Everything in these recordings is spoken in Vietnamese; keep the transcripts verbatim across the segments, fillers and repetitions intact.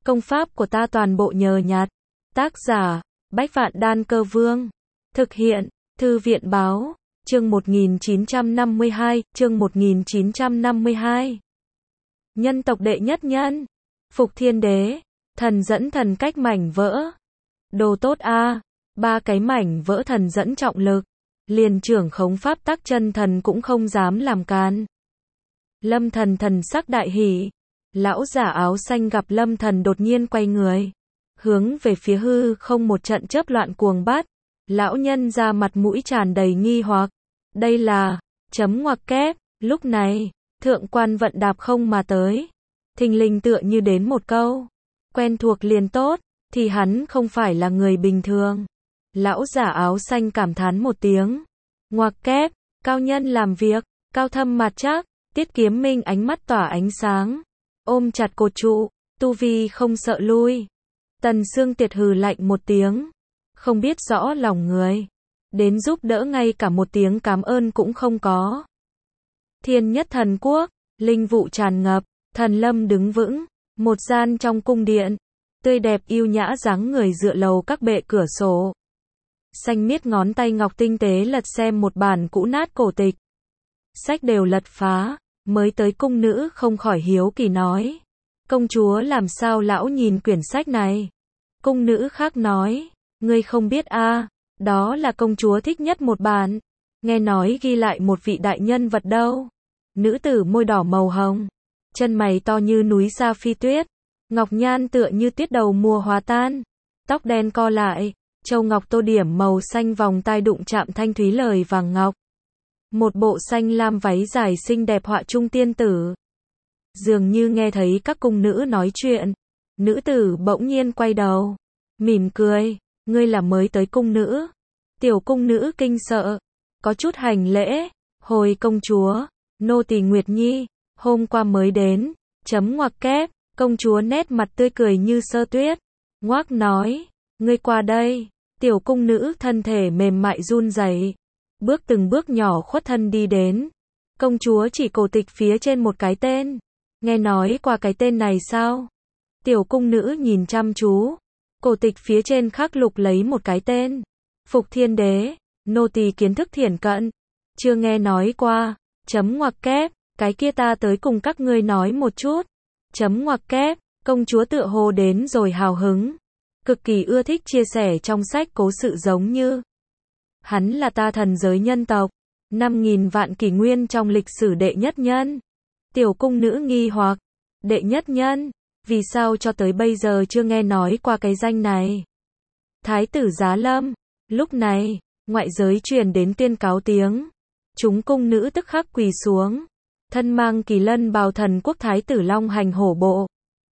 Công pháp của ta toàn bộ nhờ nhặt. Tác giả, Bách Vạn Đan Cơ Vương. Thực hiện, Thư viện báo, chương một nghìn chín trăm năm mươi hai, chương một nghìn chín trăm năm mươi hai. Nhân tộc đệ nhất nhân. Phục Thiên Đế. Thần dẫn thần cách mảnh vỡ. Đồ tốt a, ba cái mảnh vỡ thần dẫn trọng lực. Liền trưởng khống pháp tắc chân thần cũng không dám làm can. Lâm Thần thần sắc đại hỉ. Lão giả áo xanh gặp Lâm Thần đột nhiên quay người, hướng về phía hư không một trận chớp loạn cuồng bát. Lão nhân ra mặt mũi tràn đầy nghi hoặc. Đây là, chấm ngoặc kép. Lúc này, thượng quan vận đạp không mà tới. Thình lình tựa như đến một câu. Quen thuộc liền tốt, thì hắn không phải là người bình thường. Lão giả áo xanh cảm thán một tiếng. Ngoặc kép, cao nhân làm việc, cao thâm mặt chắc. Tiết Kiếm Minh ánh mắt tỏa ánh sáng. Ôm chặt cột trụ, tu vi không sợ lui. Tần Sương Tiệt hừ lạnh một tiếng. Không biết rõ lòng người. Đến giúp đỡ ngay cả một tiếng cảm ơn cũng không có. Thiên nhất thần quốc, linh vụ tràn ngập, thần lâm đứng vững. Một gian trong cung điện. Tươi đẹp yêu nhã dáng người dựa lầu các bệ cửa sổ. Xanh miết ngón tay ngọc tinh tế lật xem một bản cũ nát cổ tịch. Sách đều lật phá. Mới tới cung nữ không khỏi hiếu kỳ nói. Công chúa làm sao lão nhìn quyển sách này? Cung nữ khác nói. Ngươi không biết a, à, đó là công chúa thích nhất một bản. Nghe nói ghi lại một vị đại nhân vật đâu. Nữ tử môi đỏ màu hồng. Chân mày to như núi sa phi tuyết. Ngọc nhan tựa như tuyết đầu mùa hòa tan. Tóc đen co lại. Châu ngọc tô điểm màu xanh vòng tai đụng chạm thanh thúy lời vàng ngọc. Một bộ xanh lam váy dài xinh đẹp họa trung tiên tử. Dường như nghe thấy các cung nữ nói chuyện. Nữ tử bỗng nhiên quay đầu. Mỉm cười. Ngươi là mới tới cung nữ. Tiểu cung nữ kinh sợ. Có chút hành lễ. Hồi công chúa. Nô tỳ Nguyệt Nhi. Hôm qua mới đến. Chấm ngoặc kép. Công chúa nét mặt tươi cười như sơ tuyết. Ngoác nói. Ngươi qua đây. Tiểu cung nữ thân thể mềm mại run rẩy. Bước từng bước nhỏ khuất thân đi đến. Công chúa chỉ cổ tịch phía trên một cái tên. Nghe nói qua cái tên này sao? Tiểu cung nữ nhìn chăm chú. Cổ tịch phía trên khắc lục lấy một cái tên. Phục Thiên Đế. Nô tỳ kiến thức thiển cận. Chưa nghe nói qua. Chấm ngoặc kép. Cái kia ta tới cùng các ngươi nói một chút. Chấm ngoặc kép. Công chúa tựa hồ đến rồi hào hứng. Cực kỳ ưa thích chia sẻ trong sách cố sự giống như. Hắn là ta thần giới nhân tộc. Năm nghìn vạn kỷ nguyên trong lịch sử đệ nhất nhân. Tiểu cung nữ nghi hoặc. Đệ nhất nhân? Vì sao cho tới bây giờ chưa nghe nói qua cái danh này? Thái tử Giá Lâm. Lúc này, ngoại giới truyền đến tuyên cáo tiếng. Chúng cung nữ tức khắc quỳ xuống. Thân mang kỳ lân bào thần quốc thái tử long hành hổ bộ.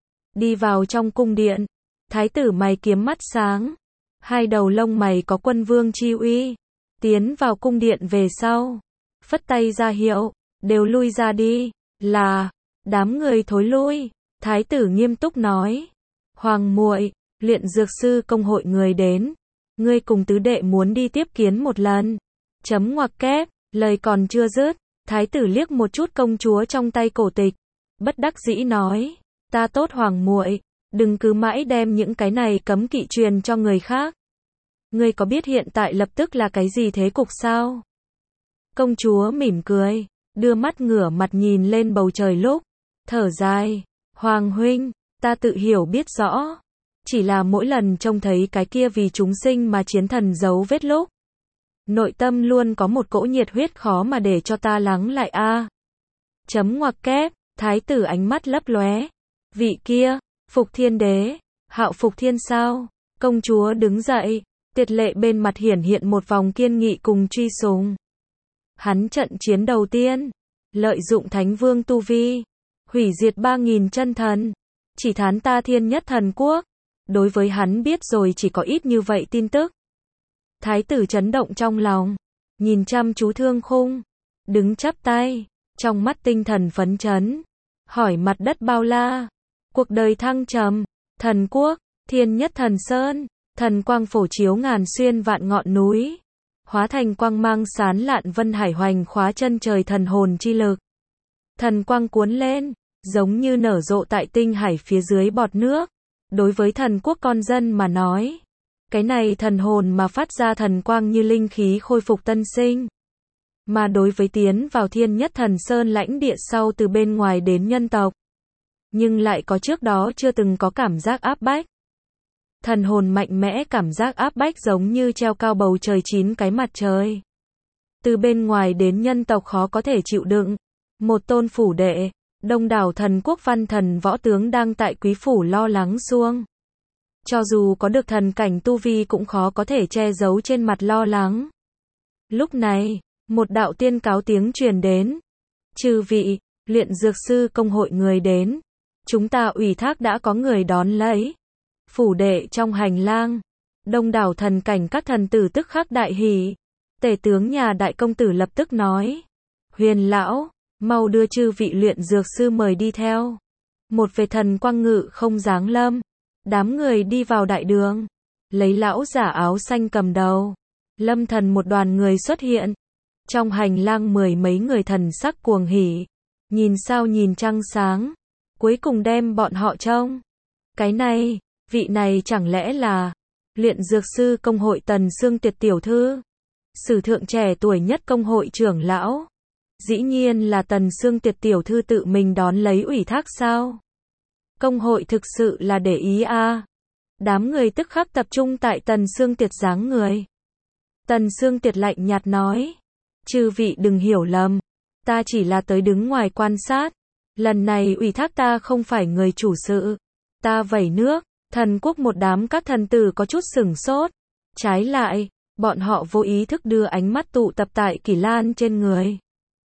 Đi vào trong cung điện. Thái tử mày kiếm mắt sáng. Hai đầu lông mày có quân vương chi uy. Tiến vào cung điện về sau. Phất tay ra hiệu. Đều lui ra đi. Là. Đám người thối lui. Thái tử nghiêm túc nói. Hoàng muội, luyện dược sư công hội người đến. Ngươi cùng tứ đệ muốn đi tiếp kiến một lần. Chấm ngoặc kép. Lời còn chưa dứt. Thái tử liếc một chút công chúa trong tay cổ tịch. Bất đắc dĩ nói. Ta tốt hoàng muội, đừng cứ mãi đem những cái này cấm kỵ truyền cho người khác. Ngươi có biết hiện tại lập tức là cái gì thế cục sao? Công chúa mỉm cười, đưa mắt ngửa mặt nhìn lên bầu trời lúc, thở dài. Hoàng huynh, ta tự hiểu biết rõ. Chỉ là mỗi lần trông thấy cái kia vì chúng sinh mà chiến thần dấu vết lúc. Nội tâm luôn có một cỗ nhiệt huyết khó mà để cho ta lắng lại a. À. Chấm ngoặc kép, thái tử ánh mắt lấp lóe. Vị kia, Phục Thiên Đế, Hạo Phục Thiên sao? Công chúa đứng dậy. Tiệt lệ bên mặt hiển hiện một vòng kiên nghị cùng truy sùng. Hắn trận chiến đầu tiên, lợi dụng thánh vương tu vi, hủy diệt ba nghìn chân thần, chỉ thán ta thiên nhất thần quốc. Đối với hắn biết rồi chỉ có ít như vậy tin tức. Thái tử chấn động trong lòng, nhìn chăm chú Thương Khung, đứng chắp tay, trong mắt tinh thần phấn chấn, hỏi mặt đất bao la, cuộc đời thăng trầm, thần quốc, thiên nhất thần sơn. Thần quang phổ chiếu ngàn xuyên vạn ngọn núi, hóa thành quang mang sán lạn vân hải hoành khóa chân trời thần hồn chi lực. Thần quang cuốn lên, giống như nở rộ tại tinh hải phía dưới bọt nước, Đối với thần quốc con dân mà nói, cái này thần hồn mà phát ra thần quang như linh khí khôi phục tân sinh. Mà đối với tiến vào thiên nhất thần sơn lãnh địa sau từ bên ngoài đến nhân tộc, nhưng lại có trước đó chưa từng có cảm giác áp bách. Thần hồn mạnh mẽ, cảm giác áp bách giống như treo cao bầu trời chín cái mặt trời. Từ bên ngoài đến nhân tộc khó có thể chịu đựng. Một tôn phủ đệ, đông đảo thần quốc văn thần võ tướng đang tại quý phủ lo lắng xuông. Cho dù có được thần cảnh tu vi cũng khó có thể che giấu trên mặt lo lắng. Lúc này, một đạo tiên cáo tiếng truyền đến. Chư vị, luyện dược sư công hội người đến. Chúng ta ủy thác đã có người đón lấy. Phủ đệ trong hành lang, đông đảo thần cảnh các thần tử tức khắc đại hỉ. Tể tướng nhà đại công tử lập tức nói. Huyền lão, mau đưa chư vị luyện dược sư mời đi theo. Một về thần quang ngự không giáng lâm. Đám người đi vào đại đường. Lấy lão giả áo xanh cầm đầu. Lâm thần một đoàn người xuất hiện. Trong hành lang mười mấy người thần sắc cuồng hỉ. Nhìn sao nhìn trăng sáng. Cuối cùng đem bọn họ trông. Cái này, vị này chẳng lẽ là luyện dược sư công hội Tần Xương Tuyệt tiểu thư. Sử thượng trẻ tuổi nhất công hội trưởng lão. Dĩ nhiên là Tần Xương Tuyệt tiểu thư tự mình đón lấy ủy thác sao? Công hội thực sự là để ý a. À. Đám người tức khắc tập trung tại Tần Xương Tuyệt dáng người. Tần Xương Tuyệt lạnh nhạt nói. Chư vị đừng hiểu lầm. Ta chỉ là tới đứng ngoài quan sát. Lần này ủy thác ta không phải người chủ sự. Ta vẩy nước. Thần quốc một đám các thần tử có chút sửng sốt. Trái lại, bọn họ vô ý thức đưa ánh mắt tụ tập tại Kỷ Lan trên người.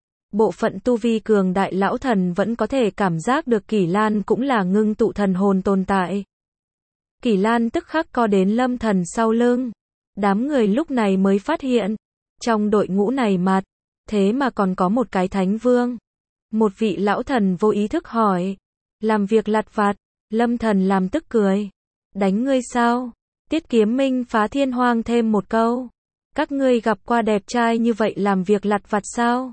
Bộ phận tu vi cường đại lão thần vẫn có thể cảm giác được Kỷ Lan cũng là ngưng tụ thần hồn tồn tại. Kỷ Lan tức khắc co đến Lâm thần sau lưng. Đám người lúc này mới phát hiện, trong đội ngũ này mặt, thế mà còn có một cái thánh vương. Một vị lão thần vô ý thức hỏi, làm việc lặt vặt, Lâm thần làm tức cười. Đánh ngươi sao? Tiết Kiếm Minh Phá Thiên Hoang thêm một câu. Các ngươi gặp qua đẹp trai như vậy làm việc lặt vặt sao?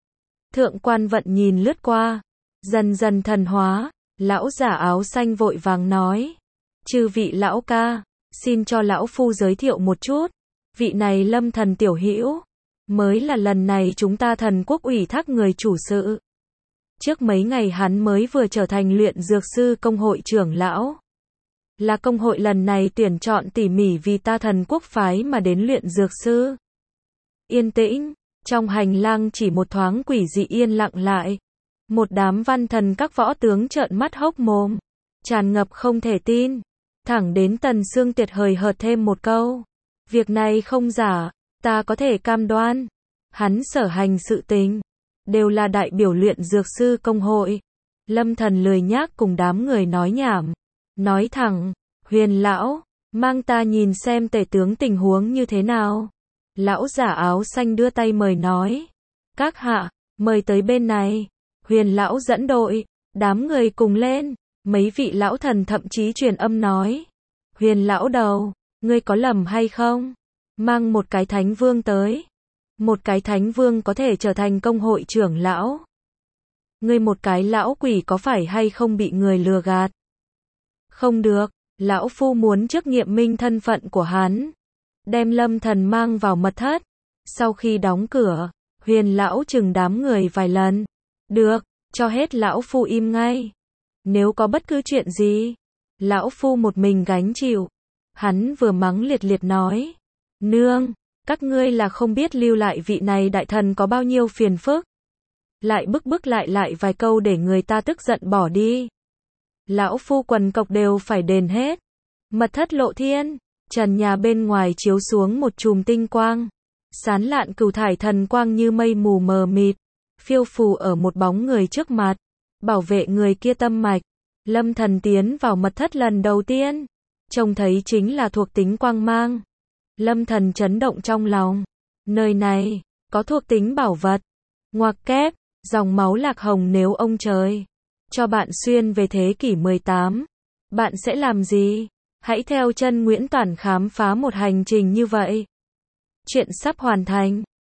Thượng Quan Vận nhìn lướt qua, dần dần thần hóa, lão giả áo xanh vội vàng nói. Chư vị lão ca, xin cho lão phu giới thiệu một chút. Vị này Lâm thần tiểu hữu, mới là lần này chúng ta thần quốc ủy thác người chủ sự. Trước mấy ngày hắn mới vừa trở thành luyện dược sư công hội trưởng lão. Là công hội lần này tuyển chọn tỉ mỉ vì ta thần quốc phái mà đến luyện dược sư. Yên tĩnh, trong hành lang chỉ một thoáng quỷ dị yên lặng lại. Một đám văn thần các võ tướng trợn mắt hốc mồm, tràn ngập không thể tin. Thẳng đến Tần Xương Tuyệt hời hợt thêm một câu. Việc này không giả, ta có thể cam đoan. Hắn sở hành sự tình, đều là đại biểu luyện dược sư công hội. Lâm thần lười nhác cùng đám người nói nhảm. Nói thẳng, Huyền lão, mang ta nhìn xem tể tướng tình huống như thế nào. Lão giả áo xanh đưa tay mời nói. Các hạ, mời tới bên này. Huyền lão dẫn đội, đám người cùng lên. Mấy vị lão thần thậm chí truyền âm nói. Huyền lão đầu, ngươi có lầm hay không? Mang một cái thánh vương tới. Một cái thánh vương có thể trở thành công hội trưởng lão. Ngươi một cái lão quỷ có phải hay không bị người lừa gạt? Không được, lão phu muốn trước nghiệm minh thân phận của hắn. Đem Lâm thần mang vào mật thất. Sau khi đóng cửa, Huyền lão chừng đám người vài lần. Được, cho hết lão phu im ngay. Nếu có bất cứ chuyện gì, lão phu một mình gánh chịu. Hắn vừa mắng liệt liệt nói. Nương, các ngươi là không biết lưu lại vị này đại thần có bao nhiêu phiền phức. Lại bức bức lại lại vài câu để người ta tức giận bỏ đi. Lão phu quần cộc đều phải đền hết. Mật thất lộ thiên, trần nhà bên ngoài chiếu xuống một chùm tinh quang. Sán lạn cửu thải thần quang như mây mù mờ mịt, phiêu phù ở một bóng người trước mặt, bảo vệ người kia tâm mạch. Lâm thần tiến vào mật thất lần đầu tiên, trông thấy chính là thuộc tính quang mang. Lâm thần chấn động trong lòng. Nơi này, có thuộc tính bảo vật. Ngoặc kép, dòng máu lạc hồng nếu ông trời cho bạn xuyên về thế kỷ mười tám, bạn sẽ làm gì? Hãy theo chân Nguyễn Toản khám phá một hành trình như vậy. Chuyện sắp hoàn thành.